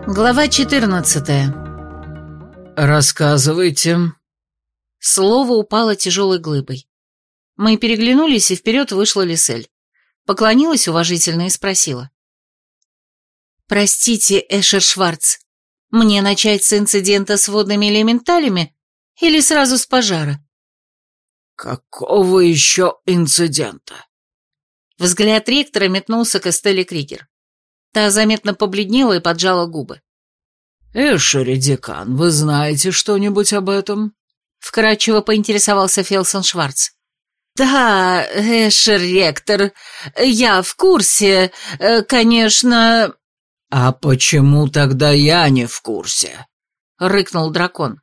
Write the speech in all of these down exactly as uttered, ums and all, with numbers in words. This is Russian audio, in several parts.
Глава четырнадцатая. «Рассказывайте». Слово упало тяжелой глыбой. Мы переглянулись, и вперед вышла Лисель. Поклонилась уважительно и спросила. «Простите, Эшер Шварц, мне начать с инцидента с водными элементалями или сразу с пожара?» «Какого еще инцидента?» Взгляд ректора метнулся к Эстелле Кригер. Та заметно побледнела и поджала губы. «Эшери, декан, вы знаете что-нибудь об этом?» Вкратчиво поинтересовался Фелсон Шварц. «Да, Эшер, ректор, я в курсе, конечно...» «А почему тогда я не в курсе?» — рыкнул дракон.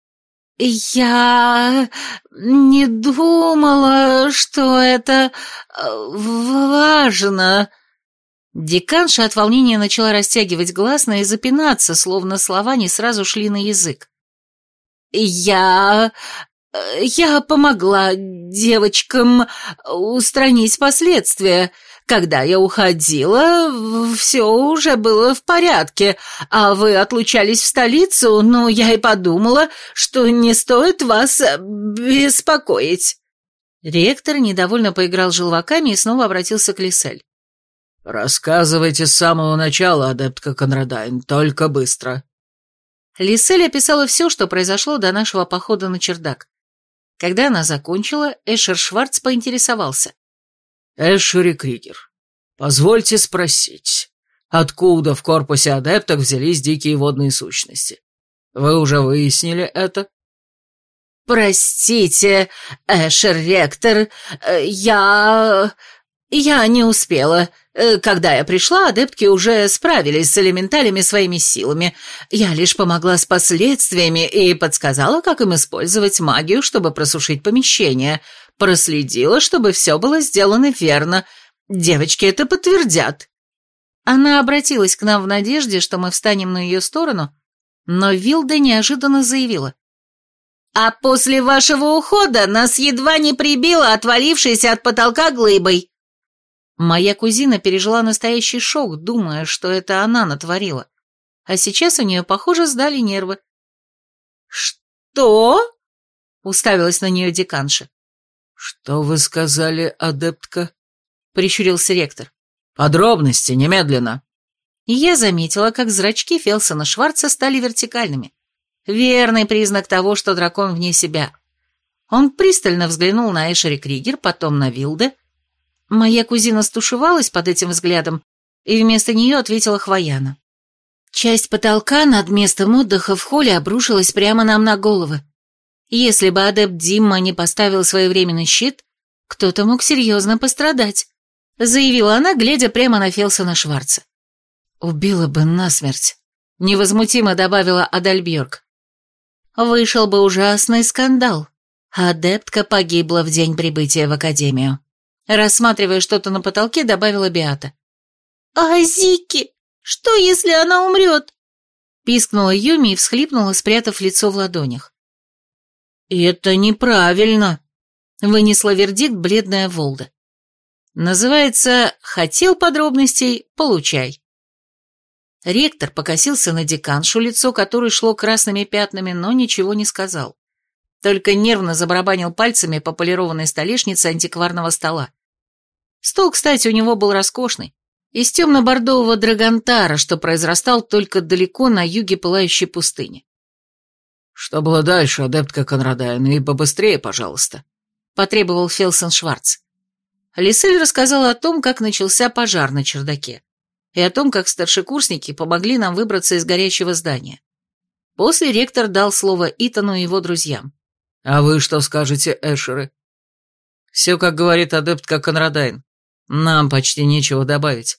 «Я не думала, что это важно...» Деканша от волнения начала растягивать гласные и запинаться, словно слова не сразу шли на язык. «Я... я помогла девочкам устранить последствия. Когда я уходила, все уже было в порядке, а вы отлучались в столицу, но я и подумала, что не стоит вас беспокоить». Ректор недовольно поиграл желваками и снова обратился к Лисель. «Рассказывайте с самого начала, адептка Конрадайн, только быстро». Лисель описала все, что произошло до нашего похода на чердак. Когда она закончила, Эшер Шварц поинтересовался. «Эшери Кригер, позвольте спросить, откуда в корпусе адепток взялись дикие водные сущности? Вы уже выяснили это?» «Простите, Эшер ректор, я... я не успела. Когда я пришла, адептки уже справились с элементалями своими силами. Я лишь помогла с последствиями и подсказала, как им использовать магию, чтобы просушить помещение. Проследила, чтобы все было сделано верно. Девочки это подтвердят». Она обратилась к нам в надежде, что мы встанем на ее сторону, но Вилда неожиданно заявила. «А после вашего ухода нас едва не прибило отвалившейся от потолка глыбой». Моя кузина пережила настоящий шок, думая, что это она натворила. А сейчас у нее, похоже, сдали нервы. «Что?» — уставилась на нее деканша. «Что вы сказали, адептка?» — прищурился ректор. «Подробности, немедленно». И я заметила, как зрачки Фелсона Шварца стали вертикальными. Верный признак того, что дракон вне себя. Он пристально взглянул на Эшери Кригер, потом на Вилде. Моя кузина стушевалась под этим взглядом, и вместо нее ответила Хвояна. Часть потолка над местом отдыха в холле обрушилась прямо нам на головы. Если бы адепт Димма не поставил своевременный щит, кто-то мог серьезно пострадать, заявила она, глядя прямо на Фелсона Шварца. Убила бы насмерть, невозмутимо добавила Адальбьорг. Вышел бы ужасный скандал. Адептка погибла в день прибытия в академию. Рассматривая что-то на потолке, добавила Беата. «А Зики? Что, если она умрет?» Пискнула Юми и всхлипнула, спрятав лицо в ладонях. «Это неправильно», — вынесла вердикт бледная Волда. «Называется «хотел подробностей, получай». Ректор покосился на деканшу, лицо которой шло красными пятнами, но ничего не сказал. Только нервно забарабанил пальцами по полированной столешнице антикварного стола. Стол, кстати, у него был роскошный, из темно-бордового драгонтара, что произрастал только далеко на юге пылающей пустыни. «Что было дальше, адептка Конрадайн, и побыстрее, пожалуйста», — потребовал Фелсон Шварц. Лисель рассказала о том, как начался пожар на чердаке, и о том, как старшекурсники помогли нам выбраться из горящего здания. После ректор дал слово Итану и его друзьям. «А вы что скажете, Эшеры?» «Все, как говорит адептка Конрадайн. Нам почти нечего добавить».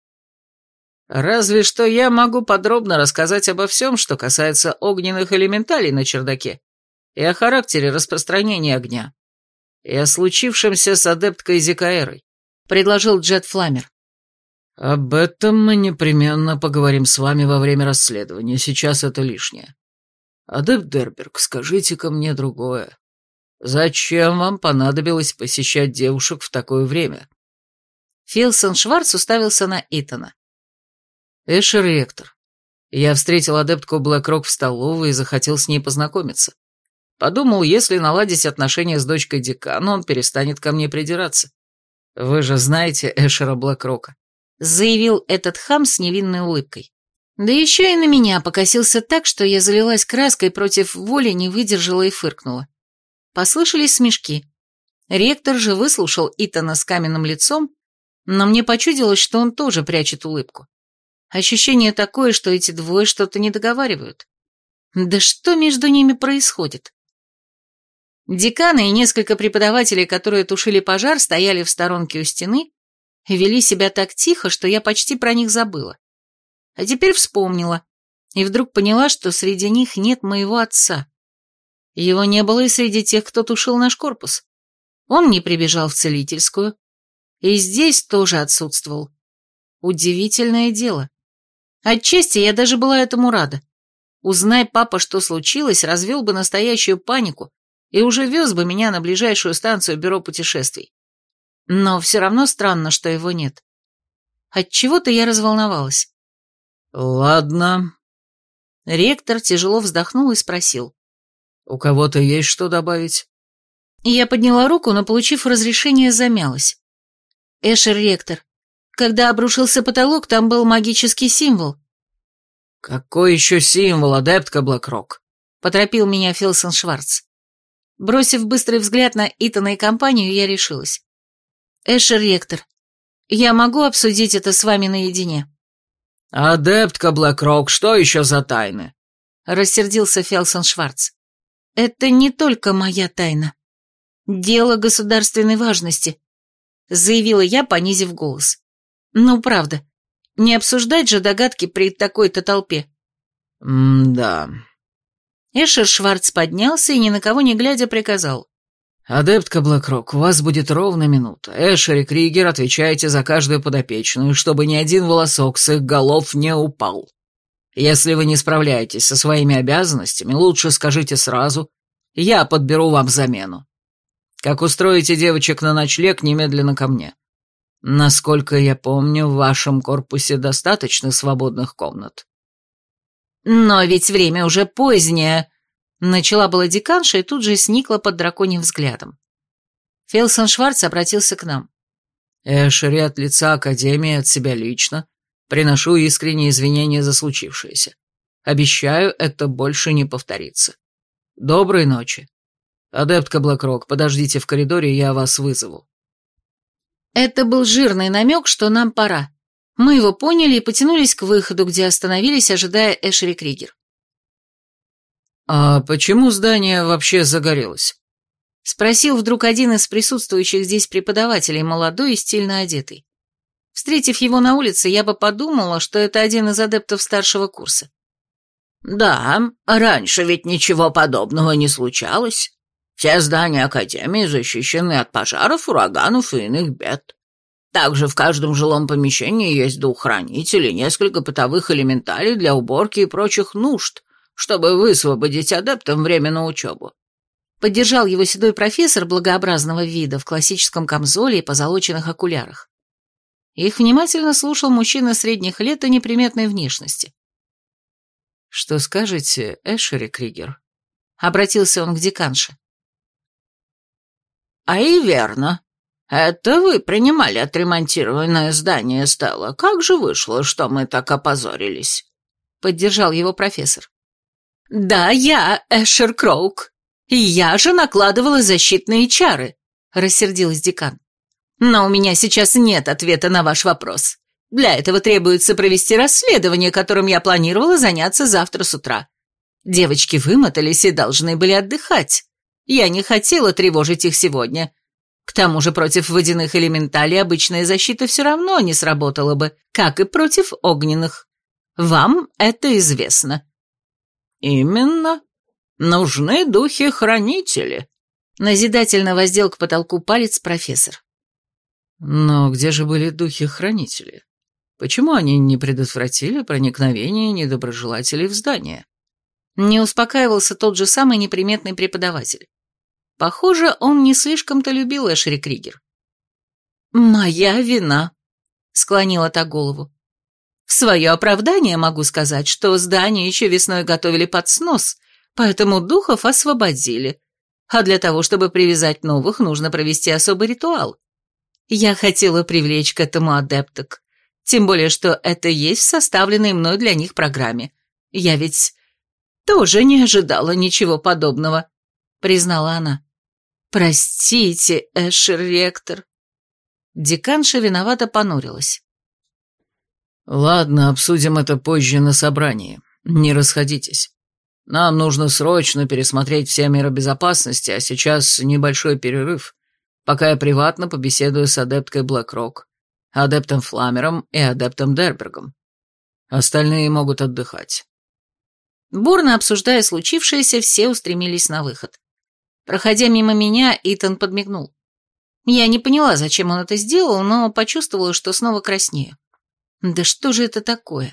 «Разве что я могу подробно рассказать обо всем, что касается огненных элементалей на чердаке, и о характере распространения огня, и о случившемся с адепткой Зикаэрой», — предложил Джет Фламер. «Об этом мы непременно поговорим с вами во время расследования, сейчас это лишнее. Адепт Дерберг, скажите-ка мне другое. Зачем вам понадобилось посещать девушек в такое время?» Фелсон Шварц уставился на Итана. «Эшер ректор, Я встретил адептку Блэкрок в столовой и захотел с ней познакомиться. Подумал, если наладить отношения с дочкой декана, он перестанет ко мне придираться. Вы же знаете Эшера Блэкрока», — заявил этот хам с невинной улыбкой. Да еще и на меня покосился так, что я залилась краской, против воли не выдержала и фыркнула. Послышались смешки. Ректор же выслушал Итана с каменным лицом, но мне почудилось, что он тоже прячет улыбку. Ощущение такое, что эти двое что-то не договаривают. Да что между ними происходит? Деканы и несколько преподавателей, которые тушили пожар, стояли в сторонке у стены и вели себя так тихо, что я почти про них забыла. А теперь вспомнила, и вдруг поняла, что среди них нет моего отца. Его не было и среди тех, кто тушил наш корпус. Он не прибежал в целительскую, и здесь тоже отсутствовал. Удивительное дело. Отчасти я даже была этому рада. Узнай папа, что случилось, развел бы настоящую панику и уже вез бы меня на ближайшую станцию бюро путешествий. Но все равно странно, что его нет. Отчего-то я разволновалась. «Ладно». Ректор тяжело вздохнул и спросил. «У кого-то есть что добавить?» Я подняла руку, но, получив разрешение, замялась. «Эшер, ректор, когда обрушился потолок, там был магический символ». «Какой еще символ, адептка Блэкрок?» — поторопил меня Фелсон Шварц. Бросив быстрый взгляд на Итана и компанию, я решилась. «Эшер, ректор, я могу обсудить это с вами наедине?» «Адептка Блэкрок, что еще за тайны?» — рассердился Фелсон Шварц. «Это не только моя тайна. Дело государственной важности», — заявила я, понизив голос. «Ну, правда, не обсуждать же догадки при такой-то толпе». «М-да». Эшер Шварц поднялся и, ни на кого не глядя, приказал. «Адептка Блэкрок, у вас будет ровно минута. Эшер и Кригер, отвечаете за каждую подопечную, чтобы ни один волосок с их голов не упал. Если вы не справляетесь со своими обязанностями, лучше скажите сразу, я подберу вам замену. Как устроите девочек на ночлег, немедленно ко мне. Насколько я помню, в вашем корпусе достаточно свободных комнат». «Но ведь время уже позднее», — начала была деканша и тут же сникла под драконьим взглядом. Фелсон Шварц обратился к нам. «Эшери, от лица Академии, от себя лично, приношу искренние извинения за случившееся. Обещаю, это больше не повторится. Доброй ночи. Адептка Блэкрок, подождите в коридоре, я вас вызову». Это был жирный намек, что нам пора. Мы его поняли и потянулись к выходу, где остановились, ожидая Эшери Кригер. «А почему здание вообще загорелось?» — спросил вдруг один из присутствующих здесь преподавателей, молодой и стильно одетый. Встретив его на улице, я бы подумала, что это один из адептов старшего курса. «Да, раньше ведь ничего подобного не случалось. Все здания Академии защищены от пожаров, ураганов и иных бед. Также в каждом жилом помещении есть дух-хранитель и несколько бытовых элементалей для уборки и прочих нужд, чтобы высвободить адептам время на учебу». Поддержал его седой профессор благообразного вида в классическом камзоле и позолоченных окулярах. Их внимательно слушал мужчина средних лет и неприметной внешности. «Что скажете, Эшери Кригер?» — обратился он к деканше. «А и верно. Это вы принимали отремонтированное здание, Стелла. Как же вышло, что мы так опозорились?» — поддержал его профессор. «Да, я Эшер Кроук. И я же накладывала защитные чары», — рассердилась декан. «Но у меня сейчас нет ответа на ваш вопрос. Для этого требуется провести расследование, которым я планировала заняться завтра с утра. Девочки вымотались и должны были отдыхать. Я не хотела тревожить их сегодня. К тому же против водяных элементалей обычная защита все равно не сработала бы, как и против огненных. Вам это известно». «Именно. Нужны духи-хранители», — назидательно воздел к потолку палец профессор. «Но где же были духи-хранители? Почему они не предотвратили проникновение недоброжелателей в здание?» Не успокаивался тот же самый неприметный преподаватель. Похоже, он не слишком-то любил Эшери Кригер. «Моя вина», — склонила та голову. В свое оправдание могу сказать, что здание еще весной готовили под снос, поэтому духов освободили. А для того, чтобы привязать новых, нужно провести особый ритуал. Я хотела привлечь к этому адепток. Тем более, что это есть в составленной мной для них программе. Я ведь тоже не ожидала ничего подобного, признала она. Простите, Эшер-ректор. Деканша виновато понурилась. Ладно, обсудим это позже на собрании. Не расходитесь. Нам нужно срочно пересмотреть все меры безопасности, а сейчас небольшой перерыв, пока я приватно побеседую с адепткой Блэкрок, адептом Фламером и адептом Дербергом. Остальные могут отдыхать. Бурно обсуждая случившееся, все устремились на выход. Проходя мимо меня, Итан подмигнул. Я не поняла, зачем он это сделал, но почувствовала, что снова краснею. Да что же это такое?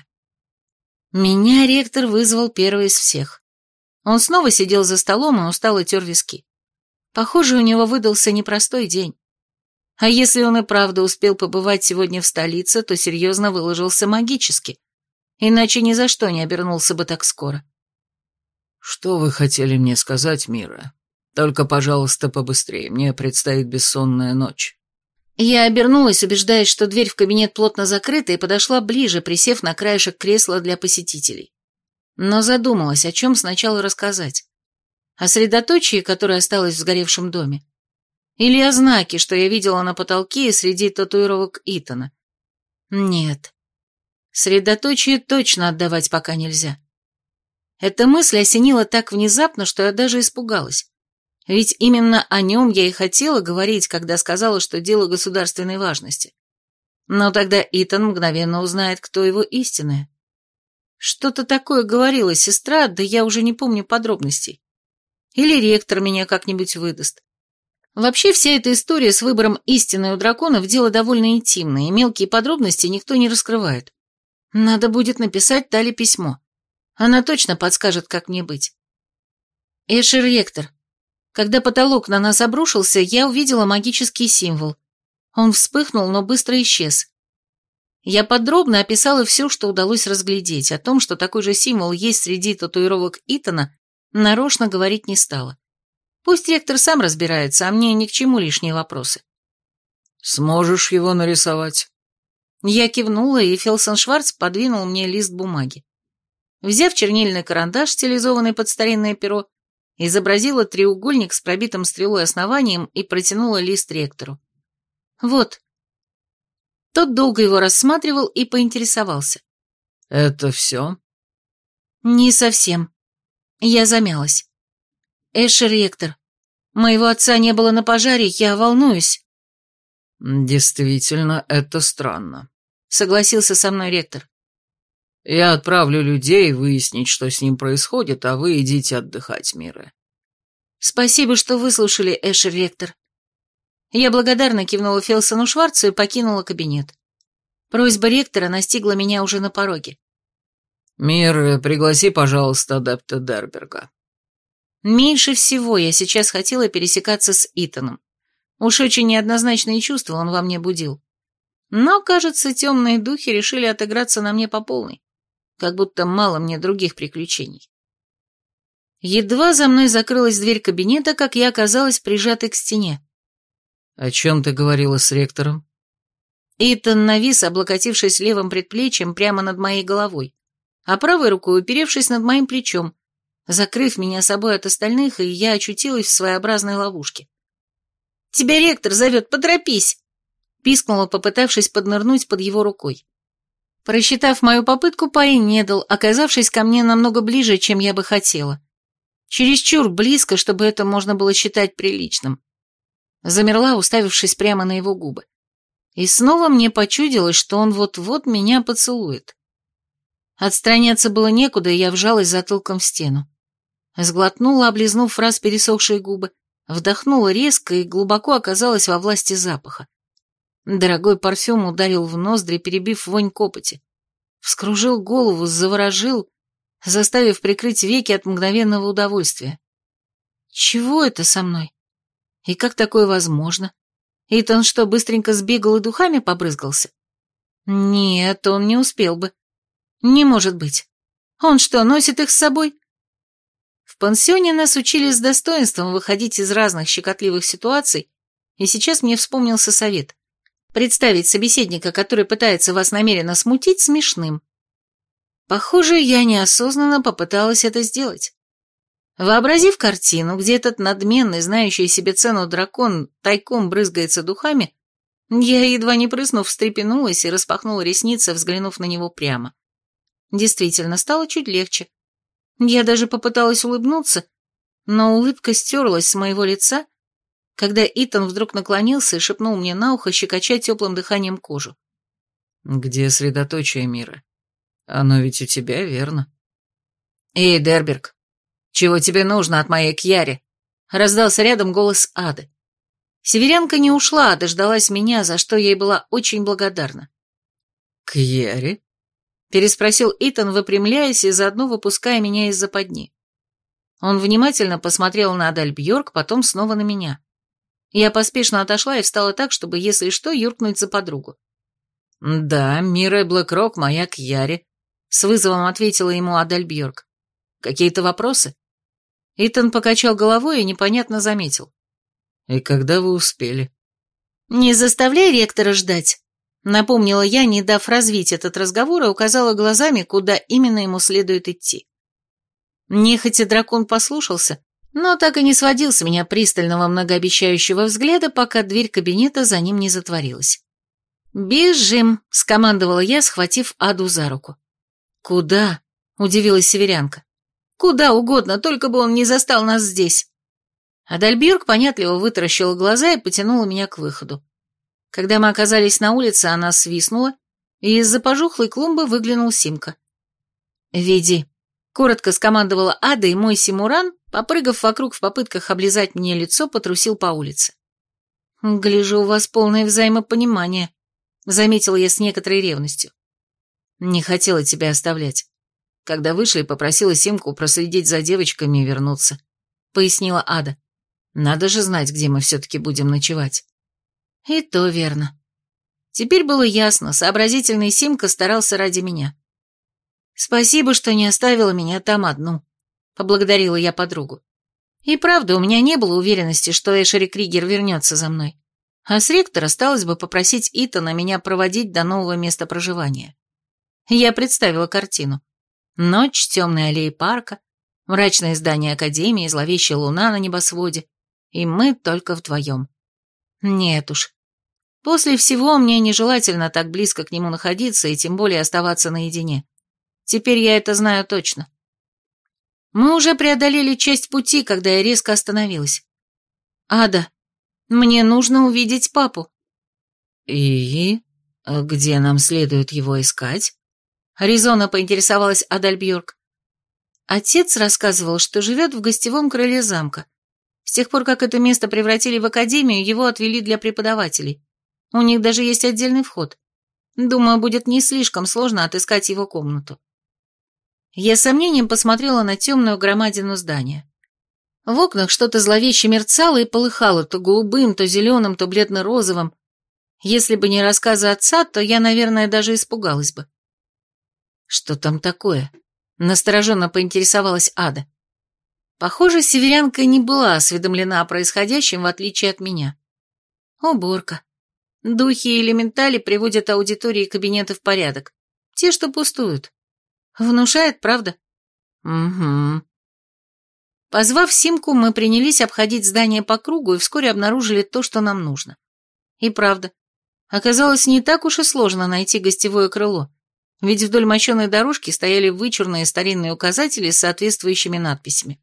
Меня ректор вызвал первый из всех. Он снова сидел за столом и устало тер виски. Похоже, у него выдался непростой день. А если он и правда успел побывать сегодня в столице, то серьезно выложился магически. Иначе ни за что не обернулся бы так скоро. «Что вы хотели мне сказать, Мира? Только, пожалуйста, побыстрее, мне предстоит бессонная ночь». Я обернулась, убеждаясь, что дверь в кабинет плотно закрыта, и подошла ближе, присев на краешек кресла для посетителей. Но задумалась, о чем сначала рассказать. О средоточии, которое осталось в сгоревшем доме? Или о знаке, что я видела на потолке среди татуировок Итана? Нет. Средоточие точно отдавать пока нельзя. Эта мысль осенила так внезапно, что я даже испугалась. Ведь именно о нем я и хотела говорить, когда сказала, что дело государственной важности. Но тогда Итан мгновенно узнает, кто его истинная. Что-то такое говорила сестра, да я уже не помню подробностей. Или ректор меня как-нибудь выдаст. Вообще вся эта история с выбором истины у драконов дело довольно интимное, и мелкие подробности никто не раскрывает. Надо будет написать Тале письмо. Она точно подскажет, как мне быть. Эшер-ректор, когда потолок на нас обрушился, я увидела магический символ. Он вспыхнул, но быстро исчез. Я подробно описала все, что удалось разглядеть. О том, что такой же символ есть среди татуировок Итана, нарочно говорить не стала. Пусть ректор сам разбирается, а мне ни к чему лишние вопросы. «Сможешь его нарисовать?» Я кивнула, и Фелсеншварц подвинул мне лист бумаги. Взяв чернильный карандаш, стилизованный под старинное перо, изобразила треугольник с пробитым стрелой основанием и протянула лист ректору. «Вот». Тот долго его рассматривал и поинтересовался. «Это все?» «Не совсем». Я замялась. «Эшер-ректор, моего отца не было на пожаре, я волнуюсь». «Действительно, это странно», — согласился со мной ректор. «Я отправлю людей выяснить, что с ним происходит, а вы идите отдыхать, Мира». «Спасибо, что выслушали, Эшер-ректор». Я благодарно кивнула Фелсону Шварцу и покинула кабинет. Просьба ректора настигла меня уже на пороге. «Мир, пригласи, пожалуйста, адепта Дерберга». Меньше всего я сейчас хотела пересекаться с Итаном. Уж очень неоднозначные чувства он во мне будил. Но, кажется, темные духи решили отыграться на мне по полной. Как будто мало мне других приключений. Едва за мной закрылась дверь кабинета, как я оказалась прижатой к стене. «О чем ты говорила с ректором?» Итан навис, облокотившись левым предплечьем прямо над моей головой, а правой рукой уперевшись над моим плечом, закрыв меня собой от остальных, и я очутилась в своеобразной ловушке. «Тебя ректор зовет, поторопись!» пискнула, попытавшись поднырнуть под его рукой. Просчитав мою попытку, парень не дал, оказавшись ко мне намного ближе, чем я бы хотела. Чересчур близко, чтобы это можно было считать приличным. Замерла, уставившись прямо на его губы. И снова мне почудилось, что он вот-вот меня поцелует. Отстраняться было некуда, и я вжалась затылком в стену. Сглотнула, облизнув раз пересохшие губы, вдохнула резко и глубоко оказалась во власти запаха. Дорогой парфюм ударил в ноздри, перебив вонь копоти. Вскружил голову, заворожил, заставив прикрыть веки от мгновенного удовольствия. Чего это со мной? И как такое возможно? Итан что, быстренько сбегал и духами побрызгался? Нет, он не успел бы. Не может быть. Он что, носит их с собой? В пансионе нас учили с достоинством выходить из разных щекотливых ситуаций, и сейчас мне вспомнился совет. Представить собеседника, который пытается вас намеренно смутить, смешным. Похоже, я неосознанно попыталась это сделать. Вообразив картину, где этот надменный, знающий себе цену дракон тайком брызгается духами, я, едва не прыснув, встрепенулась и распахнула ресницы, взглянув на него прямо. Действительно, стало чуть легче. Я даже попыталась улыбнуться, но улыбка стерлась с моего лица, когда Итан вдруг наклонился и шепнул мне на ухо, щекоча теплым дыханием кожу. «Где средоточие мира? Оно ведь у тебя, верно?» «Эй, Дерберг, чего тебе нужно от моей Кьяри?» — раздался рядом голос Ады. Северянка не ушла, а дождалась меня, за что ей была очень благодарна. «Кьяри?» — переспросил Итан, выпрямляясь и заодно выпуская меня из западни. Он внимательно посмотрел на Адальбьорг, потом снова на меня. Я поспешно отошла и встала так, чтобы, если что, юркнуть за подругу. «Да, Мира Блэкрок, моя Кьяри», — с вызовом ответила ему Адальбьорг. «Какие-то вопросы?» Итан покачал головой и непонятно заметил. «И когда вы успели?» «Не заставляй ректора ждать», — напомнила я, не дав развить этот разговор, и указала глазами, куда именно ему следует идти. Нехотя дракон послушался, но так и не сводил с меня пристального многообещающего взгляда, пока дверь кабинета за ним не затворилась. «Бежим», — скомандовала я, схватив Аду за руку. «Куда?» — удивилась северянка. «Куда угодно, только бы он не застал нас здесь». Адальбьерг понятливо вытаращила глаза и потянула меня к выходу. Когда мы оказались на улице, она свистнула, и из-за пожухлой клумбы выглянул Симка. «Веди», — коротко скомандовала Ада, и мой Симуран, попрыгав вокруг в попытках облизать мне лицо, потрусил по улице. «Гляжу, у вас полное взаимопонимание», — заметила я с некоторой ревностью. «Не хотела тебя оставлять. Когда вышли, попросила Симку проследить за девочками и вернуться», — пояснила Ада. «Надо же знать, где мы все-таки будем ночевать». И то верно. Теперь было ясно, сообразительный Симка старался ради меня. «Спасибо, что не оставила меня там одну», — поблагодарила я подругу. И правда, у меня не было уверенности, что Эшери Кригер вернется за мной. А с ректора осталось бы попросить Итана меня проводить до нового места проживания. Я представила картину. Ночь, темные аллеи парка, мрачное здание академии, зловещая луна на небосводе, и мы только вдвоем. Нет уж. После всего мне нежелательно так близко к нему находиться и тем более оставаться наедине. Теперь я это знаю точно. Мы уже преодолели часть пути, когда я резко остановилась. «Ада, мне нужно увидеть папу». «И? Где нам следует его искать?» Резонно поинтересовалась Адальбьорг. Отец рассказывал, что живет в гостевом крыле замка. С тех пор, как это место превратили в академию, его отвели для преподавателей. У них даже есть отдельный вход. Думаю, будет не слишком сложно отыскать его комнату. Я с сомнением посмотрела на темную громадину здания. В окнах что-то зловеще мерцало и полыхало то голубым, то зеленым, то бледно-розовым. Если бы не рассказы отца, то я, наверное, даже испугалась бы. «Что там такое?» — настороженно поинтересовалась Ада. Похоже, северянка не была осведомлена о происходящем, в отличие от меня. Уборка. Духи и элементали приводят аудитории и кабинеты в порядок. Те, что пустуют. Внушает, правда? Угу. Позвав Симку, мы принялись обходить здание по кругу и вскоре обнаружили то, что нам нужно. И правда, оказалось не так уж и сложно найти гостевое крыло, ведь вдоль мощеной дорожки стояли вычурные старинные указатели с соответствующими надписями.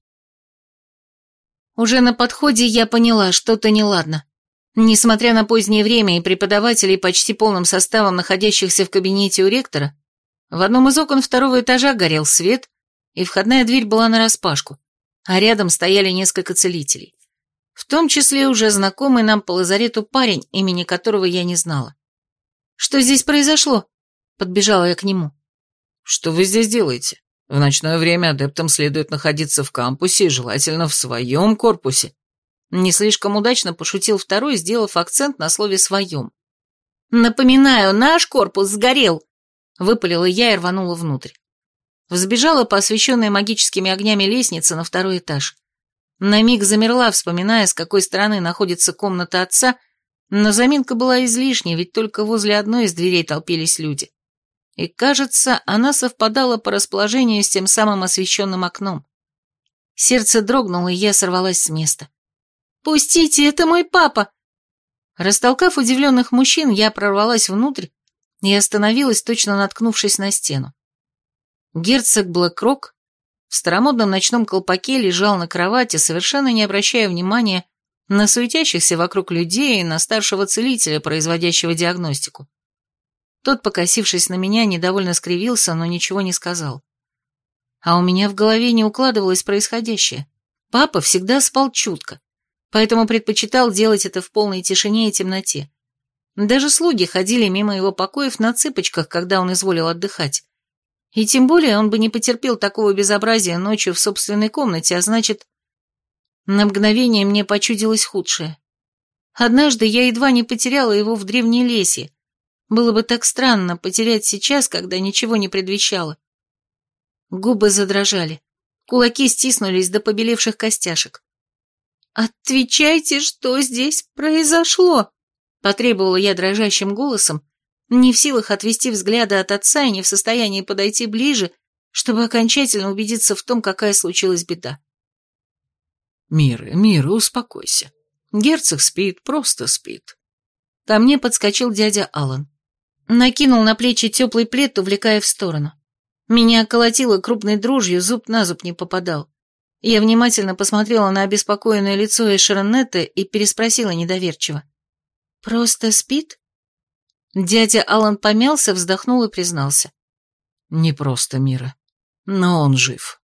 Уже на подходе я поняла, что-то неладно. Несмотря на позднее время и преподавателей почти полным составом, находящихся в кабинете у ректора, в одном из окон второго этажа горел свет, и входная дверь была нараспашку, а рядом стояли несколько целителей. В том числе уже знакомый нам по лазарету парень, имени которого я не знала. «Что здесь произошло?» — подбежала я к нему. «Что вы здесь делаете? В ночное время адептам следует находиться в кампусе и желательно в своем корпусе». Не слишком удачно пошутил второй, сделав акцент на слове «своем». «Напоминаю, наш корпус сгорел», — выпалила я и рванула внутрь. Взбежала по освещенной магическими огнями лестнице на второй этаж. На миг замерла, вспоминая, с какой стороны находится комната отца, но заминка была излишней, ведь только возле одной из дверей толпились люди. И, кажется, она совпадала по расположению с тем самым освещенным окном. Сердце дрогнуло, и я сорвалась с места. «Пустите, это мой папа!» Растолкав удивленных мужчин, я прорвалась внутрь и остановилась, точно наткнувшись на стену. Герцог Блэкрок в старомодном ночном колпаке лежал на кровати, совершенно не обращая внимания на суетящихся вокруг людей и на старшего целителя, производящего диагностику. Тот, покосившись на меня, недовольно скривился, но ничего не сказал. А у меня в голове не укладывалось происходящее. Папа всегда спал чутко, поэтому предпочитал делать это в полной тишине и темноте. Даже слуги ходили мимо его покоев на цыпочках, когда он изволил отдыхать. И тем более он бы не потерпел такого безобразия ночью в собственной комнате, а значит... На мгновение мне почудилось худшее. Однажды я едва не потеряла его в древней лесе. Было бы так странно потерять сейчас, когда ничего не предвещало. Губы задрожали, кулаки стиснулись до побелевших костяшек. «Отвечайте, что здесь произошло?» — потребовала я дрожащим голосом, не в силах отвести взгляда от отца и не в состоянии подойти ближе, чтобы окончательно убедиться в том, какая случилась беда. «Мира, Мира, успокойся. Герцог спит, просто спит». Ко мне подскочил дядя Алан. Накинул на плечи теплый плед, увлекая в сторону. Меня колотило крупной дрожью, зуб на зуб не попадал. Я внимательно посмотрела на обеспокоенное лицо Эшеронетта и переспросила недоверчиво. «Просто спит?» Дядя Алан помялся, вздохнул и признался. «Не просто, Мира, но он жив».